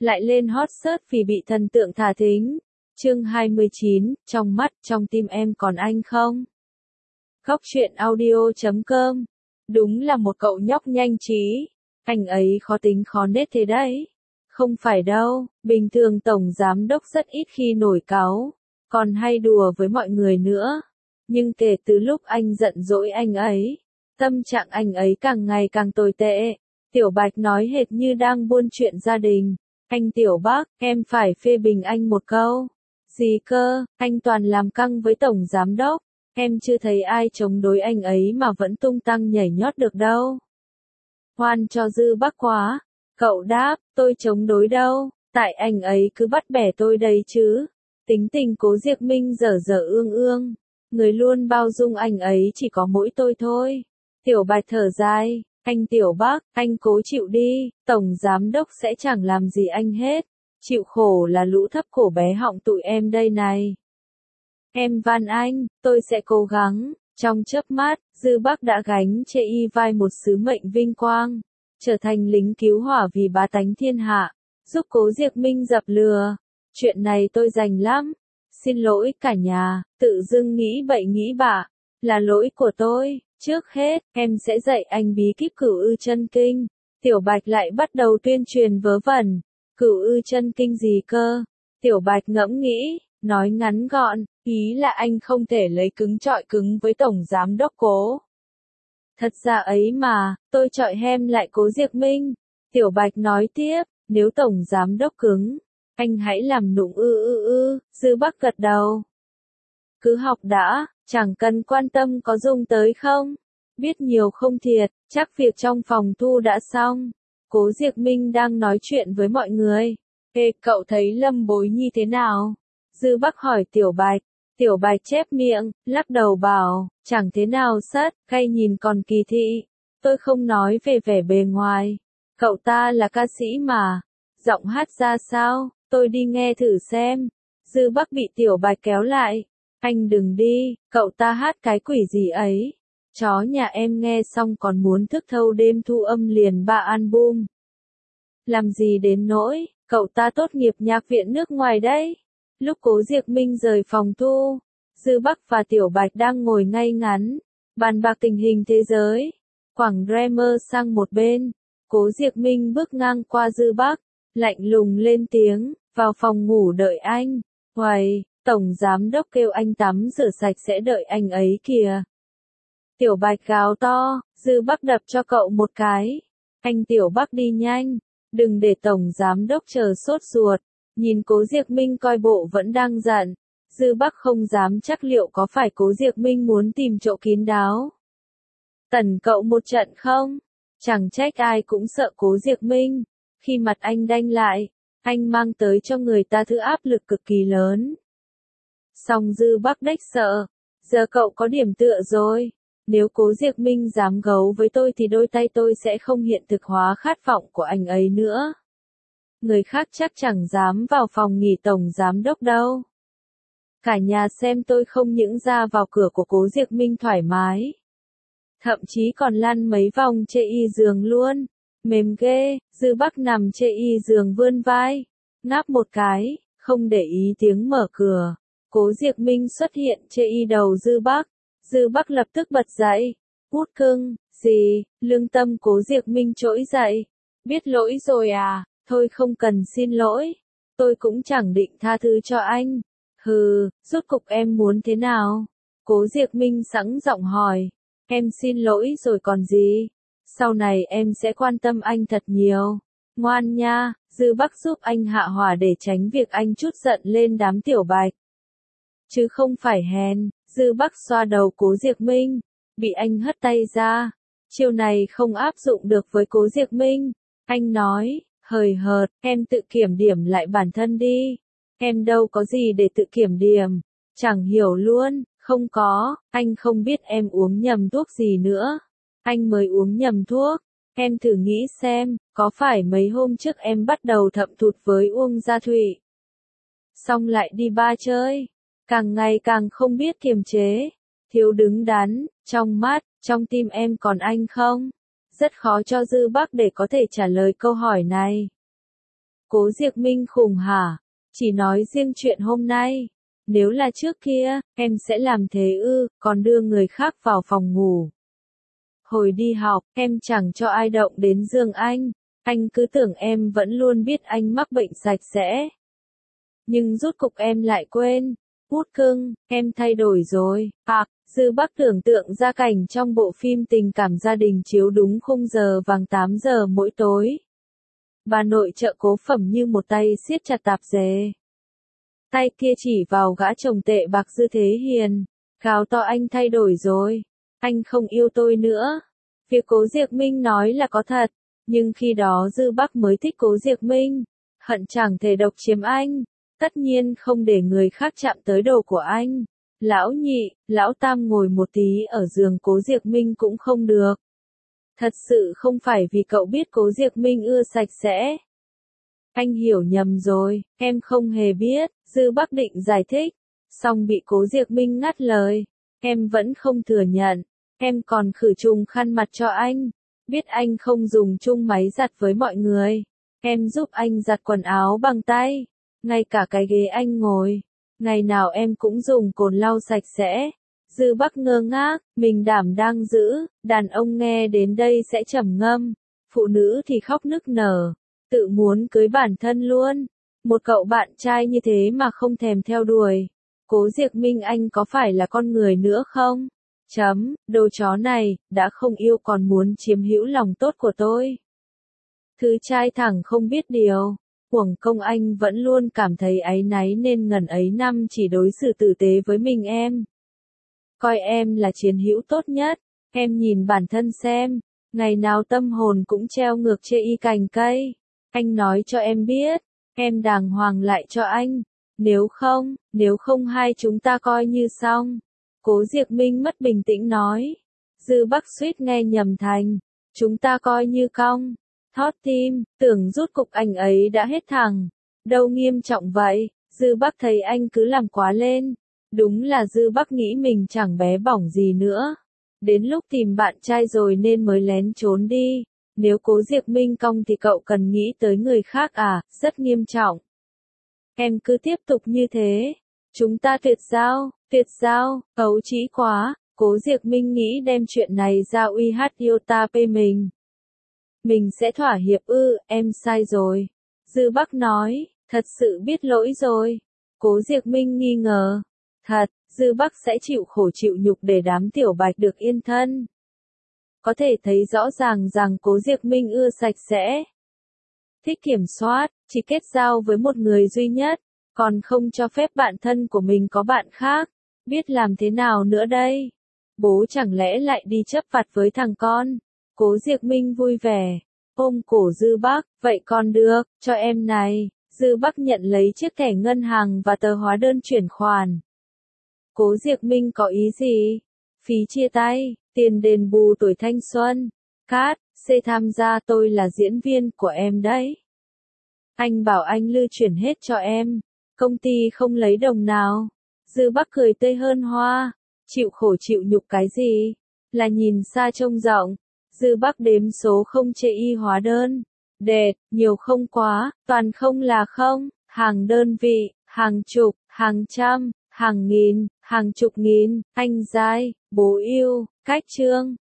lại lên hot search vì bị thần tượng thả thính. Chương 29, trong mắt, trong tim em còn anh không? Góc truyện audio.com. Đúng là một cậu nhóc nhanh trí. Anh ấy khó tính khó nết thế đấy. Không phải đâu, bình thường tổng giám đốc rất ít khi nổi cáu, còn hay đùa với mọi người nữa. Nhưng kể từ lúc anh giận dỗi anh ấy, tâm trạng anh ấy càng ngày càng tồi tệ. Tiểu Bạch nói hệt như đang buôn chuyện gia đình. Anh Tiểu Bác, em phải phê bình anh một câu. Gì cơ, anh toàn làm căng với tổng giám đốc. Em chưa thấy ai chống đối anh ấy mà vẫn tung tăng nhảy nhót được đâu. Hoan cho Dư Bác quá. Cậu đáp, tôi chống đối đâu, tại anh ấy cứ bắt bẻ tôi đấy chứ. Tính tình Cố Diệc Minh dở dở ương ương. Người luôn bao dung anh ấy chỉ có mỗi tôi thôi. Tiểu Bạch thở dài, anh Tiểu Bác, anh cố chịu đi, tổng giám đốc sẽ chẳng làm gì anh hết. Chịu khổ là lũ thấp cổ bé họng tụi em đây này. Em van anh, tôi sẽ cố gắng. Trong chớp mắt, Dư Bác đã gánh trên vai một sứ mệnh vinh quang, trở thành lính cứu hỏa vì bá tánh thiên hạ, giúp Cố Diệc Minh dập lừa. Chuyện này tôi rành lắm. Xin lỗi cả nhà, tự dưng nghĩ bậy nghĩ bạ, là lỗi của tôi. Trước hết, em sẽ dạy anh bí kíp Cửu Ư Chân Kinh. Tiểu Bạch lại bắt đầu tuyên truyền vớ vẩn. Cửu Ư Chân Kinh gì cơ? Tiểu Bạch ngẫm nghĩ, nói ngắn gọn, ý là anh không thể lấy cứng chọi cứng với tổng giám đốc Cố. Thật ra ấy mà, tôi chọi hem lại Cố Diệc Minh. Tiểu Bạch nói tiếp, nếu tổng giám đốc cứng, anh hãy làm nụng Dư Bác gật đầu. Cứ học đã, chẳng cần quan tâm có dùng tới không. Biết nhiều không thiệt, chắc việc trong phòng thu đã xong. Cố Diệc Minh đang nói chuyện với mọi người. Ê, cậu thấy Lâm Bối Nhi thế nào? Dư Bác hỏi Tiểu Bạch. Tiểu Bạch chép miệng, lắc đầu bảo, chẳng thế nào sất, cay nhìn còn kỳ thị. Tôi không nói về vẻ bề ngoài. Cậu ta là ca sĩ mà. Giọng hát ra sao, tôi đi nghe thử xem. Dư Bác bị Tiểu Bạch kéo lại. Anh đừng đi, cậu ta hát cái quỷ gì ấy. Chó nhà em nghe xong còn muốn thức thâu đêm thu âm liền 3 album. Làm gì đến nỗi, cậu ta tốt nghiệp nhạc viện nước ngoài đấy. Lúc Cố Diệc Minh rời phòng thu, Dư Bác và Tiểu Bạch đang ngồi ngay ngắn, bàn bạc tình hình thế giới. Quẳng Dreamer sang một bên, Cố Diệc Minh bước ngang qua Dư Bác, lạnh lùng lên tiếng, vào phòng ngủ đợi anh. Hoài, tổng giám đốc kêu anh tắm rửa sạch sẽ đợi anh ấy kìa. Tiểu Bạch gào to, Dư Bác đập cho cậu một cái. Anh Tiểu Bác đi nhanh, đừng để tổng giám đốc chờ sốt ruột. Nhìn Cố Diệc Minh coi bộ vẫn đang giận, Dư Bác không dám chắc liệu có phải Cố Diệc Minh muốn tìm chỗ kín đáo. Tẩn cậu một trận không? Chẳng trách ai cũng sợ Cố Diệc Minh. Khi mặt anh đanh lại, anh mang tới cho người ta thứ áp lực cực kỳ lớn. Song Dư Bác đếch sợ. Giờ cậu có điểm tựa rồi. Nếu Cố Diệc Minh dám gấu với tôi thì đôi tay tôi sẽ không hiện thực hóa khát vọng của anh ấy nữa. Người khác chắc chẳng dám vào phòng nghỉ tổng giám đốc đâu. Cả nhà xem tôi không những ra vào cửa của Cố Diệc Minh thoải mái, thậm chí còn lăn mấy vòng trên y giường luôn. Mềm ghê. Dư Bác nằm trên y giường vươn vai, ngáp một cái, không để ý tiếng mở cửa. Cố Diệc Minh xuất hiện trên y đầu Dư Bác. Dư Bác lập tức bật dậy. Út cưng, gì? Lương tâm Cố Diệc Minh trỗi dậy. Biết lỗi rồi à? Thôi không cần xin lỗi. Tôi cũng chẳng định tha thứ cho anh. Hừ, rốt cục em muốn thế nào? Cố Diệc Minh sẵn giọng hỏi. Em xin lỗi rồi còn gì? Sau này em sẽ quan tâm anh thật nhiều. Ngoan nha, Dư Bác giúp anh hạ hỏa để tránh việc anh trút giận lên đám Tiểu Bạch. Chứ không phải hèn. Dư Bác xoa đầu Cố Diệc Minh. Bị anh hất tay ra. Chiêu này không áp dụng được với Cố Diệc Minh. Anh nói, hời hợt, em tự kiểm điểm lại bản thân đi. Em đâu có gì để tự kiểm điểm. Chẳng hiểu luôn, không có, anh không biết em uống nhầm thuốc gì nữa. Anh mới uống nhầm thuốc. Em thử nghĩ xem, có phải mấy hôm trước em bắt đầu thậm thụt với Uông Gia Thụy, xong lại đi bar chơi, càng ngày càng không biết kiềm chế, thiếu đứng đắn, trong mắt, trong tim em còn anh không? Rất khó cho Dư Bác để có thể trả lời câu hỏi này. Cố Diệc Minh khủng hả? Chỉ nói riêng chuyện hôm nay. Nếu là trước kia, em sẽ làm thế ư, còn đưa người khác vào phòng ngủ. Hồi đi học, em chẳng cho ai động đến giường anh cứ tưởng em vẫn luôn biết anh mắc bệnh sạch sẽ. Nhưng rốt cục em lại quên. Út cưng, em thay đổi rồi. Dư Bắc tưởng tượng ra cảnh trong bộ phim tình cảm gia đình chiếu đúng khung giờ vàng 8 giờ mỗi tối. Bà nội trợ cố phẩm như một tay siết chặt tạp dề. Tay kia chỉ vào gã chồng tệ bạc Dư Thế Hiền. Gào to anh thay đổi rồi. Anh không yêu tôi nữa. Việc Cố Diệc Minh nói là có thật. Nhưng khi đó Dư Bắc mới thích Cố Diệc Minh. Hận chẳng thể độc chiếm anh. Tất nhiên không để người khác chạm tới đồ của anh. Lão nhị, lão tam ngồi một tí ở giường Cố Diệc Minh cũng không được. Thật sự không phải vì cậu biết Cố Diệc Minh ưa sạch sẽ. Anh hiểu nhầm rồi, em không hề biết, Dư Bắc định giải thích. Xong bị Cố Diệc Minh ngắt lời. Em vẫn không thừa nhận. Em còn khử trùng khăn mặt cho anh. Biết anh không dùng chung máy giặt với mọi người. Em giúp anh giặt quần áo bằng tay. Ngay cả cái ghế anh ngồi. Ngày nào em cũng dùng cồn lau sạch sẽ. Dư Bắc ngơ ngác, mình đảm đang giữ, đàn ông nghe đến đây sẽ trầm ngâm. Phụ nữ thì khóc nức nở. Tự muốn cưới bản thân luôn. Một cậu bạn trai như thế mà không thèm theo đuổi. Cố Diệc Minh anh có phải là con người nữa không? Đồ chó này, đã không yêu còn muốn chiếm hữu lòng tốt của tôi. Thứ trai thẳng không biết điều. Uổng công anh vẫn luôn cảm thấy áy náy nên ngần ấy năm chỉ đối xử tử tế với mình em. Coi em là chiến hữu tốt nhất. Em nhìn bản thân xem. Ngày nào tâm hồn cũng treo ngược chê y cành cây. Anh nói cho em biết. Em đàng hoàng lại cho anh. Nếu không hai chúng ta coi như xong. Cố Diệc Minh mất bình tĩnh nói. Dư Bắc suýt nghe nhầm thành. Chúng ta coi như cong. Thót tim, tưởng rút cục anh ấy đã hết thằng. Đâu nghiêm trọng vậy, Dư Bắc thấy anh cứ làm quá lên. Đúng là Dư Bắc nghĩ mình chẳng bé bỏng gì nữa. Đến lúc tìm bạn trai rồi nên mới lén trốn đi. Nếu Cố Diệc Minh cong thì cậu cần nghĩ tới người khác à, rất nghiêm trọng. Em cứ tiếp tục như thế. Chúng ta tuyệt giao, ấu trĩ quá. Cố Diệc Minh nghĩ đem chuyện này ra uy Iota mình. Mình sẽ thỏa hiệp ư, em sai rồi. Dư Bắc nói, thật sự biết lỗi rồi. Cố Diệc Minh nghi ngờ. Thật, Dư Bắc sẽ chịu khổ chịu nhục để đám tiểu bạch được yên thân. Có thể thấy rõ ràng rằng Cố Diệc Minh ưa sạch sẽ. Thích kiểm soát, chỉ kết giao với một người duy nhất. Còn không cho phép bạn thân của mình có bạn khác. Biết làm thế nào nữa đây? Bố chẳng lẽ lại đi chấp vặt với thằng con? Cố Diệc Minh vui vẻ, ôm cổ Dư Bắc, vậy còn được, cho em này. Dư Bắc nhận lấy chiếc thẻ ngân hàng và tờ hóa đơn chuyển khoản. Cố Diệc Minh có ý gì? Phí chia tay, tiền đền bù tuổi thanh xuân. Cát, tham gia tôi là diễn viên của em đấy. Anh bảo anh lưu chuyển hết cho em. Công ty không lấy đồng nào. Dư Bắc cười tươi hơn hoa. Chịu khổ chịu nhục cái gì? Là nhìn xa trông rộng. Dư Bắc đếm số không chê y hóa đơn. Đệt, nhiều không quá, toàn không là không, hàng đơn vị, hàng chục, hàng trăm, hàng nghìn, hàng chục nghìn, anh giai, bố yêu, cách trương.